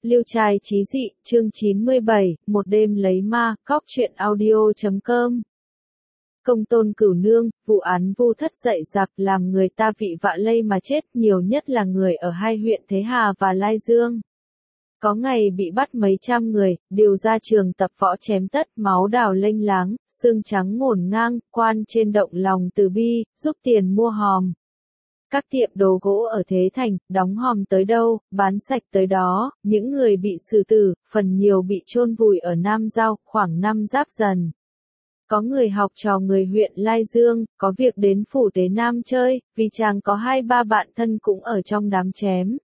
Liêu trai chí dị, chương 97, một đêm lấy ma, cóc truyện audio.com. Công tôn Cửu Nương, vụ án vu thất dạy giặc làm người ta vị vạ lây mà chết, nhiều nhất là người ở hai huyện Thế Hà và Lai Dương. Có ngày bị bắt mấy trăm người, điều ra trường tập võ chém tất, máu đào lênh láng, xương trắng ngổn ngang, quan trên động lòng từ bi, giúp tiền mua hòm. Các tiệm đồ gỗ ở Thế Thành, đóng hòm tới đâu, bán sạch tới đó, những người bị xử tử, phần nhiều bị chôn vùi ở Nam Giao, khoảng năm Giáp Dần. Có người học trò người huyện Lai Dương, có việc đến phủ Tế Nam chơi, vì chàng có 2-3 bạn thân cũng ở trong đám chém.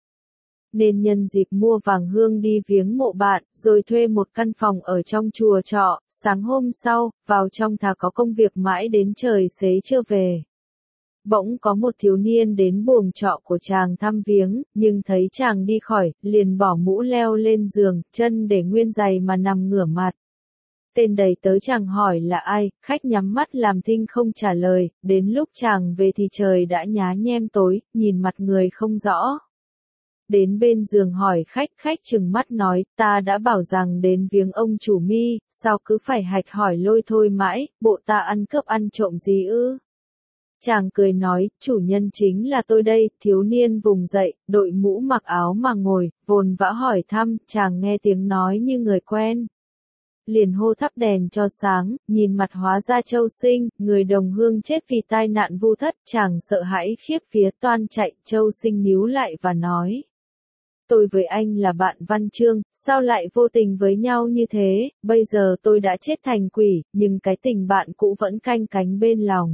Nên nhân dịp mua vàng hương đi viếng mộ bạn, rồi thuê một căn phòng ở trong chùa trọ, sáng hôm sau, vào trong thà có công việc mãi đến trời xế chưa về. Bỗng có một thiếu niên đến buồng trọ của chàng thăm viếng, nhưng thấy chàng đi khỏi, liền bỏ mũ leo lên giường, chân để nguyên giày mà nằm ngửa mặt. Tên đầy tớ chàng hỏi là ai, khách nhắm mắt làm thinh không trả lời, đến lúc chàng về thì trời đã nhá nhem tối, nhìn mặt người không rõ. Đến bên giường hỏi khách trừng mắt nói, ta đã bảo rằng đến viếng ông chủ Mi, sao cứ phải hạch hỏi lôi thôi mãi, bộ ta ăn cướp ăn trộm gì ư? Chàng cười nói, chủ nhân chính là tôi đây, thiếu niên vùng dậy, đội mũ mặc áo mà ngồi, vồn vã hỏi thăm, chàng nghe tiếng nói như người quen. Liền hô thắp đèn cho sáng, nhìn mặt hóa ra Châu Sinh, người đồng hương chết vì tai nạn vu thất, chàng sợ hãi khiếp vía toan chạy, Châu Sinh níu lại và nói. Tôi với anh là bạn Văn Chương, sao lại vô tình với nhau như thế, bây giờ tôi đã chết thành quỷ, nhưng cái tình bạn cũ vẫn canh cánh bên lòng.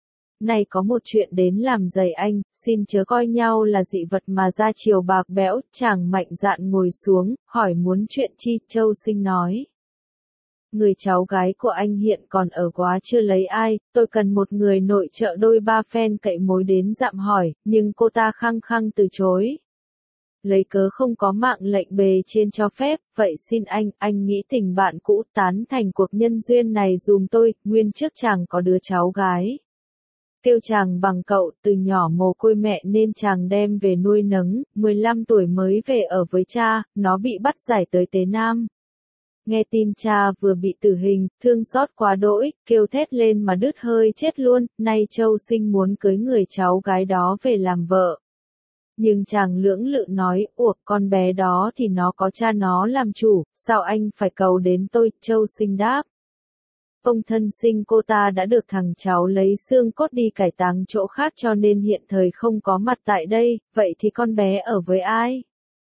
Này có một chuyện đến làm dày anh, xin chớ coi nhau là dị vật mà ra chiều bạc bẽo, chàng mạnh dạn ngồi xuống, hỏi muốn chuyện chi, Châu Sinh nói. Người cháu gái của anh hiện còn ở quá chưa lấy ai, tôi cần một người nội trợ đôi ba phen cậy mối đến dạm hỏi, nhưng cô ta khăng khăng từ chối. Lấy cớ không có mạng lệnh bề trên cho phép, vậy xin anh nghĩ tình bạn cũ tán thành cuộc nhân duyên này dùm tôi, nguyên trước chàng có đứa cháu gái. Kêu chàng bằng cậu, từ nhỏ mồ côi mẹ nên chàng đem về nuôi nấng, 15 tuổi mới về ở với cha, nó bị bắt giải tới Tế Nam. Nghe tin cha vừa bị tử hình, thương xót quá đỗi, kêu thét lên mà đứt hơi chết luôn, nay Châu Sinh muốn cưới người cháu gái đó về làm vợ. Nhưng chàng lưỡng lự nói, con bé đó thì nó có cha nó làm chủ, sao anh phải cầu đến tôi, Châu Sinh đáp. Ông thân sinh cô ta đã được thằng cháu lấy xương cốt đi cải táng chỗ khác cho nên hiện thời không có mặt tại đây, vậy thì con bé ở với ai?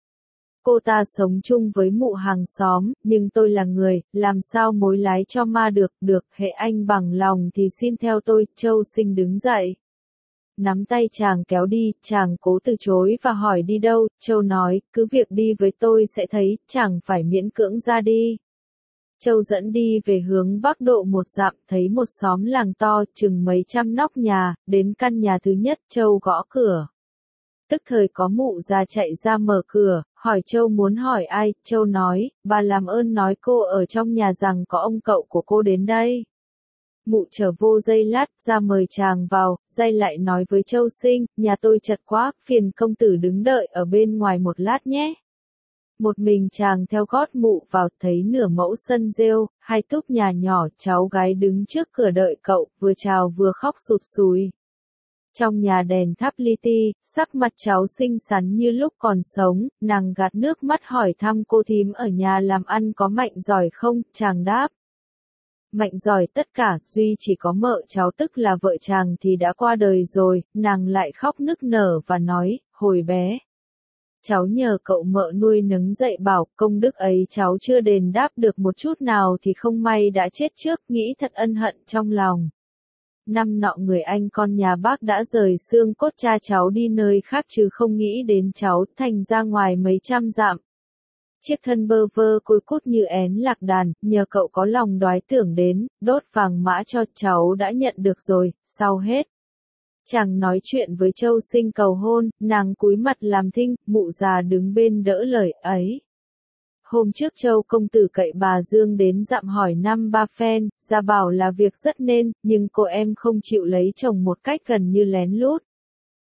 Cô ta sống chung với mụ hàng xóm, nhưng tôi là người, làm sao mối lái cho ma được, hễ anh bằng lòng thì xin theo tôi, Châu Sinh đứng dậy. Nắm tay chàng kéo đi, chàng cố từ chối và hỏi đi đâu, Châu nói, cứ việc đi với tôi sẽ thấy, chẳng phải miễn cưỡng ra đi. Châu dẫn đi về hướng bắc độ 1 dặm, thấy một xóm làng to, chừng mấy trăm nóc nhà, đến căn nhà thứ nhất, Châu gõ cửa. Tức thời có mụ già chạy ra mở cửa, hỏi Châu muốn hỏi ai, Châu nói, bà làm ơn nói cô ở trong nhà rằng có ông cậu của cô đến đây. Mụ trở vô giây lát, ra mời chàng vào, dây lại nói với Châu Sinh, nhà tôi chật quá, phiền công tử đứng đợi ở bên ngoài một lát nhé. Một mình chàng theo gót mụ vào, thấy nửa mẫu sân rêu, 2 túp nhà nhỏ, cháu gái đứng trước cửa đợi cậu, vừa chào vừa khóc sụt sùi. Trong nhà đèn thắp li ti, sắc mặt cháu xinh xắn như lúc còn sống, nàng gạt nước mắt hỏi thăm cô thím ở nhà làm ăn có mạnh giỏi không, chàng đáp. Mạnh giỏi tất cả, duy chỉ có mợ cháu tức là vợ chàng thì đã qua đời rồi, nàng lại khóc nức nở và nói, hồi bé. Cháu nhờ cậu mợ nuôi nấng dạy bảo, công đức ấy cháu chưa đền đáp được một chút nào thì không may đã chết trước, nghĩ thật ân hận trong lòng. Năm nọ người anh con nhà bác đã rời xương cốt cha cháu đi nơi khác chứ không nghĩ đến cháu, thành ra ngoài mấy trăm dặm. Chiếc thân bơ vơ côi cút như én lạc đàn, nhờ cậu có lòng đoái tưởng đến, đốt vàng mã cho cháu đã nhận được rồi, sau hết. Chàng nói chuyện với Châu Sinh cầu hôn, nàng cúi mặt làm thinh, mụ già đứng bên đỡ lời ấy. Hôm trước Châu công tử cậy bà Dương đến dặm hỏi 5-3 phen, ra bảo là việc rất nên, nhưng cô em không chịu lấy chồng một cách gần như lén lút.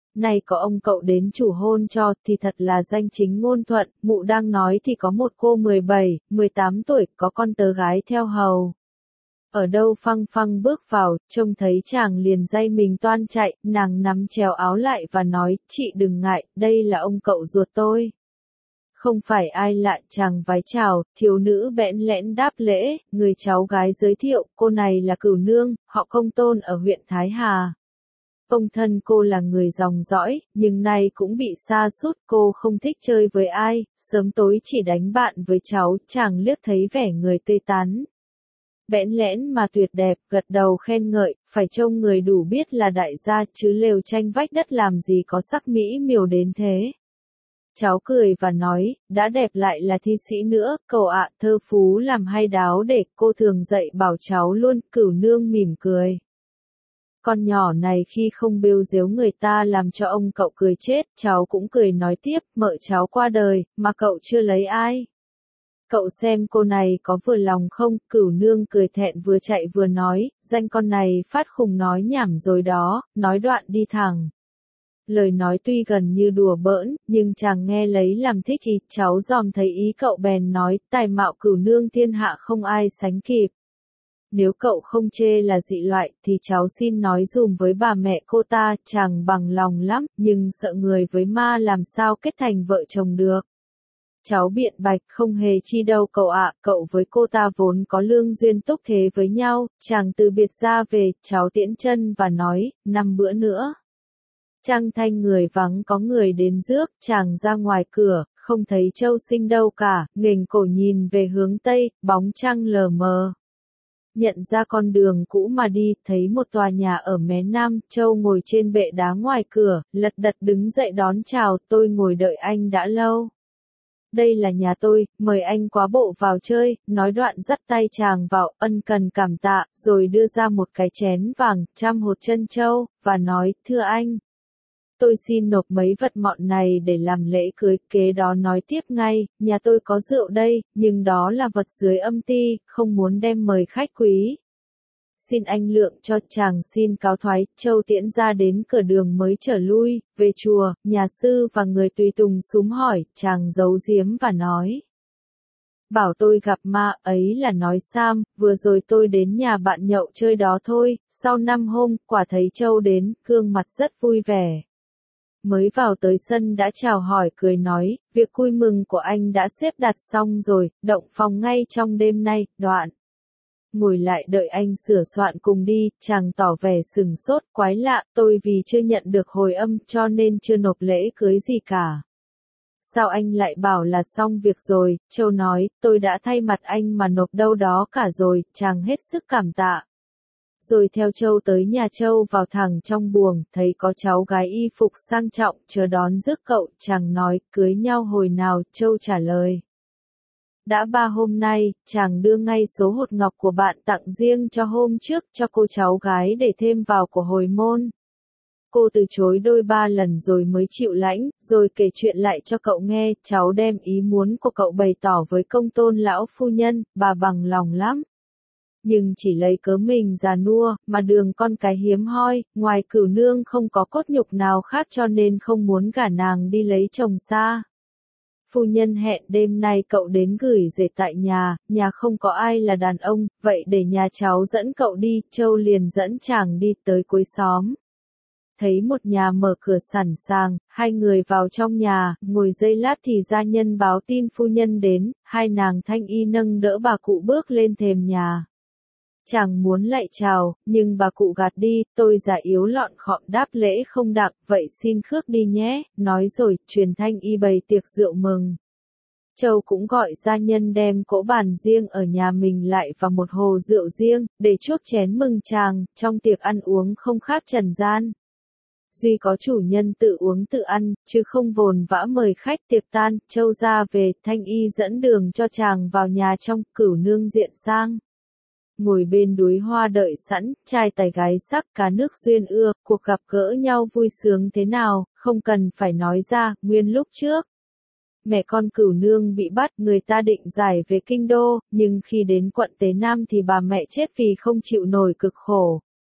nay có ông cậu đến chủ hôn cho thì thật là danh chính ngôn thuận, mụ đang nói thì có một cô 17, 18 tuổi, có con tớ gái theo hầu. Ở đâu phăng phăng bước vào, trông thấy chàng liền day mình toan chạy, nàng nắm chéo áo lại và nói, chị đừng ngại, đây là ông cậu ruột tôi. Không phải ai lạ, chàng vái chào, thiếu nữ bẽn lẽn đáp lễ, người cháu gái giới thiệu, cô này là Cửu Nương, họ Công Tôn ở huyện Thái Hà. Ông thân cô là người dòng dõi, nhưng nay cũng bị sa sút, cô không thích chơi với ai, sớm tối chỉ đánh bạn với cháu, chàng liếc thấy vẻ người tươi tắn. Bẽn lẽn mà tuyệt đẹp, gật đầu khen ngợi, phải trông người đủ biết là đại gia chứ lều tranh vách đất làm gì có sắc mỹ miều đến thế. Cháu cười và nói, đã đẹp lại là thi sĩ nữa, cậu ạ, thơ phú làm hay đáo để cô thường dạy bảo cháu luôn, Cửu Nương mỉm cười. Con nhỏ này khi không bêu dếu người ta làm cho ông cậu cười chết, cháu cũng cười nói tiếp, mợ cháu qua đời, mà cậu chưa lấy ai. Cậu xem cô này có vừa lòng không, Cửu Nương cười thẹn vừa chạy vừa nói, danh con này phát khùng nói nhảm rồi đó, nói đoạn đi thẳng. Lời nói tuy gần như đùa bỡn, nhưng chàng nghe lấy làm thích ý, cháu dòm thấy ý cậu bèn nói, tài mạo Cửu Nương thiên hạ không ai sánh kịp. Nếu cậu không chê là dị loại, thì cháu xin nói dùm với bà mẹ cô ta, chàng bằng lòng lắm, nhưng sợ người với ma làm sao kết thành vợ chồng được. Cháu biện bạch, không hề chi đâu cậu ạ, cậu với cô ta vốn có lương duyên túc thế với nhau, chàng từ biệt ra về, cháu tiễn chân và nói, 5 bữa nữa. Trăng thanh người vắng có người đến rước, chàng ra ngoài cửa, không thấy Châu Sinh đâu cả, nghềnh cổ nhìn về hướng Tây, bóng trăng lờ mờ. Nhận ra con đường cũ mà đi, thấy một tòa nhà ở mé Nam, Châu ngồi trên bệ đá ngoài cửa, lật đật đứng dậy đón chào, tôi ngồi đợi anh đã lâu. Đây là nhà tôi, mời anh quá bộ vào chơi, nói đoạn dắt tay chàng vào, ân cần cảm tạ, rồi đưa ra một cái chén vàng, 100 hột trân châu, và nói, thưa anh. Tôi xin nộp mấy vật mọn này để làm lễ cưới, kế đó nói tiếp ngay, nhà tôi có rượu đây, nhưng đó là vật dưới âm ty, không muốn đem mời khách quý. Xin anh lượng cho, chàng xin cáo thoái, Châu tiễn ra đến cửa đường mới trở lui, về chùa, nhà sư và người tùy tùng súm hỏi, chàng giấu giếm và nói. Bảo tôi gặp ma, ấy là nói Sam, vừa rồi tôi đến nhà bạn nhậu chơi đó thôi, sau 5 hôm, quả thấy Châu đến, gương mặt rất vui vẻ. Mới vào tới sân đã chào hỏi cười nói, việc vui mừng của anh đã xếp đặt xong rồi, động phòng ngay trong đêm nay, đoạn. Ngồi lại đợi anh sửa soạn cùng đi, chàng tỏ vẻ sừng sốt, quái lạ, tôi vì chưa nhận được hồi âm cho nên chưa nộp lễ cưới gì cả. Sao anh lại bảo là xong việc rồi, Châu nói, tôi đã thay mặt anh mà nộp đâu đó cả rồi, chàng hết sức cảm tạ. Rồi theo Châu tới nhà Châu vào thẳng trong buồng, thấy có cháu gái y phục sang trọng, chờ đón rước cậu, chàng nói, cưới nhau hồi nào, Châu trả lời. Đã 3 hôm nay, chàng đưa ngay số hột ngọc của bạn tặng riêng cho hôm trước cho cô cháu gái để thêm vào của hồi môn. Cô từ chối đôi 3 lần rồi mới chịu lãnh, rồi kể chuyện lại cho cậu nghe, cháu đem ý muốn của cậu bày tỏ với Công Tôn lão phu nhân, bà bằng lòng lắm. Nhưng chỉ lấy cớ mình già nua, mà đường con cái hiếm hoi, ngoài Cửu Nương không có cốt nhục nào khác cho nên không muốn gả nàng đi lấy chồng xa. Phu nhân hẹn đêm nay cậu đến gửi dệt tại nhà không có ai là đàn ông, vậy để nhà cháu dẫn cậu đi, Châu liền dẫn chàng đi tới cuối xóm. Thấy một nhà mở cửa sẵn sàng, hai người vào trong nhà, ngồi giây lát thì gia nhân báo tin phu nhân đến, hai nàng thanh y nâng đỡ bà cụ bước lên thềm nhà. Chàng muốn lại chào, nhưng bà cụ gạt đi, tôi già yếu lọn khọm đáp lễ không đặng, vậy xin khước đi nhé, nói rồi, truyền thanh y bày tiệc rượu mừng. Châu cũng gọi gia nhân đem cỗ bàn riêng ở nhà mình lại và một hồ rượu riêng, để chuốc chén mừng chàng, trong tiệc ăn uống không khác trần gian. Duy có chủ nhân tự uống tự ăn, chứ không vồn vã mời khách tiệc tan, Châu ra về, thanh y dẫn đường cho chàng vào nhà trong, Cửu Nương diện sang. Ngồi bên núi hoa đợi sẵn, trai tài gái sắc, cá nước duyên ưa, cuộc gặp gỡ nhau vui sướng thế nào, không cần phải nói ra, nguyên lúc trước. Mẹ con Cửu Nương bị bắt, người ta định giải về kinh đô, nhưng khi đến quận Tế Nam thì bà mẹ chết vì không chịu nổi cực khổ.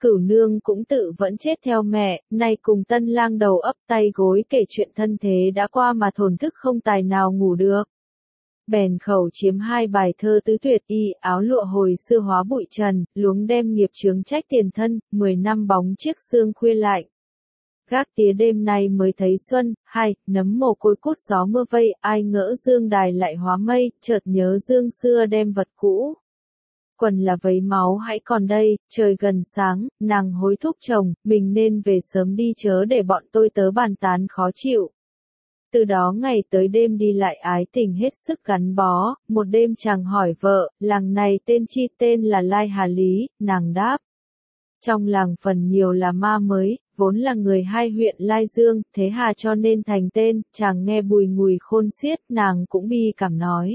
Cửu nương cũng tự vẫn chết theo mẹ, nay cùng tân lang đầu ấp tay gối kể chuyện thân thế đã qua mà thổn thức không tài nào ngủ được. Bèn khẩu chiếm hai bài thơ tứ tuyệt y, áo lụa hồi xưa hóa bụi trần, luống đem nghiệp chướng trách tiền thân, 10 năm bóng chiếc xương khuya lạnh. Gác tía đêm nay mới thấy xuân, hai, nấm mồ côi cút gió mưa vây, ai ngỡ dương đài lại hóa mây, chợt nhớ dương xưa đem vật cũ. Quần là vấy máu hãy còn đây, trời gần sáng, nàng hối thúc chồng, mình nên về sớm đi chớ để bọn tôi tớ bàn tán khó chịu. Từ đó ngày tới đêm đi lại ái tình hết sức gắn bó, một đêm chàng hỏi vợ, làng này tên chi, tên là Lai Hà Lý, nàng đáp. Trong làng phần nhiều là ma mới, vốn là người hai huyện Lai Dương, thế hà cho nên thành tên, chàng nghe bùi ngùi khôn xiết, nàng cũng bi cảm nói.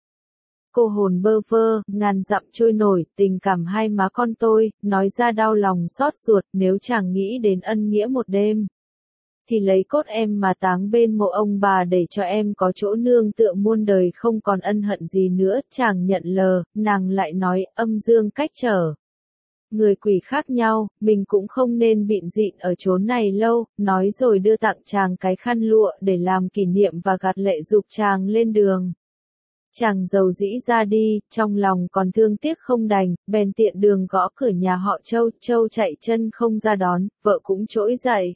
Cô hồn bơ vơ, ngàn dặm trôi nổi, tình cảm hai má con tôi, nói ra đau lòng xót ruột, nếu chàng nghĩ đến ân nghĩa một đêm. Thì lấy cốt em mà táng bên mộ ông bà để cho em có chỗ nương tựa muôn đời không còn ân hận gì nữa, chàng nhận lờ, nàng lại nói, âm dương cách trở. Người quỷ khác nhau, mình cũng không nên bịn dịn ở chốn này lâu, nói rồi đưa tặng chàng cái khăn lụa để làm kỷ niệm và gạt lệ dục chàng lên đường. Chàng dầu dĩ ra đi, trong lòng còn thương tiếc không đành, bèn tiện đường gõ cửa nhà họ Châu, Châu chạy chân không ra đón, vợ cũng trỗi dậy.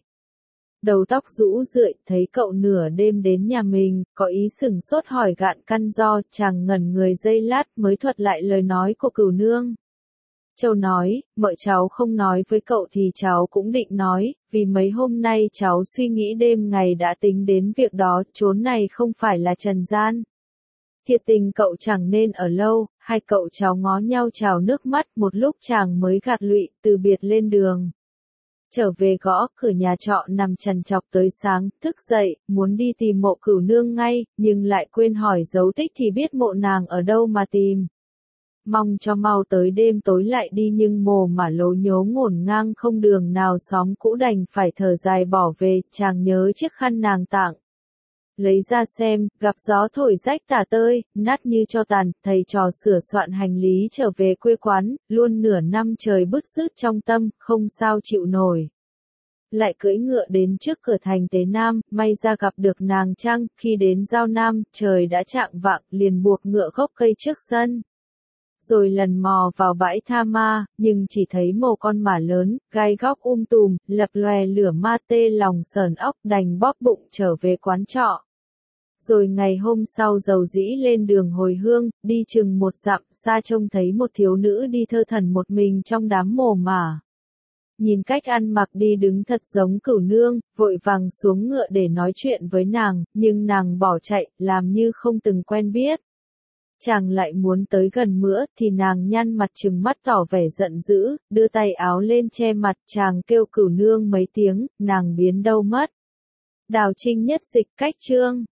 Đầu tóc rũ rượi, thấy cậu nửa đêm đến nhà mình, có ý sửng sốt hỏi gạn căn do, chàng ngẩn người giây lát mới thuật lại lời nói của Cửu nương. Châu nói, mợ cháu không nói với cậu thì cháu cũng định nói, vì mấy hôm nay cháu suy nghĩ đêm ngày đã tính đến việc đó, chốn này không phải là trần gian. Thiệt tình cậu chẳng nên ở lâu, hai cậu cháu ngó nhau trào nước mắt một lúc chàng mới gạt lụy, từ biệt lên đường. Trở về gõ cửa nhà trọ nằm trằn trọc tới sáng, thức dậy, muốn đi tìm mộ Cửu nương ngay, nhưng lại quên hỏi dấu tích thì biết mộ nàng ở đâu mà tìm. Mong cho mau tới đêm tối lại đi nhưng mồ mà lố nhố ngổn ngang không đường nào xóm cũ đành phải thở dài bỏ về, chàng nhớ chiếc khăn nàng tặng. Lấy ra xem, gặp gió thổi rách tả tơi, nát như cho tàn, thầy trò sửa soạn hành lý trở về quê quán, luôn nửa năm trời bứt rứt trong tâm, không sao chịu nổi. Lại cưỡi ngựa đến trước cửa thành Tế Nam, may ra gặp được nàng Trăng, khi đến Giao Nam, trời đã chạng vạng, liền buộc ngựa gốc cây trước sân. Rồi lần mò vào bãi tha ma, nhưng chỉ thấy một con mả lớn, gai góc tùm, lập lòe lửa ma tê lòng sờn óc đành bóp bụng trở về quán trọ. Rồi ngày hôm sau dầu dĩ lên đường hồi hương, đi chừng một dặm, xa trông thấy một thiếu nữ đi thơ thẩn một mình trong đám mồ mả. Nhìn cách ăn mặc đi đứng thật giống Cửu nương, vội vàng xuống ngựa để nói chuyện với nàng, nhưng nàng bỏ chạy, làm như không từng quen biết. Chàng lại muốn tới gần nữa, thì nàng nhăn mặt trừng mắt tỏ vẻ giận dữ, đưa tay áo lên che mặt, chàng kêu Cửu nương mấy tiếng, nàng biến đâu mất. Đào Trinh Nhất dịch cách chương.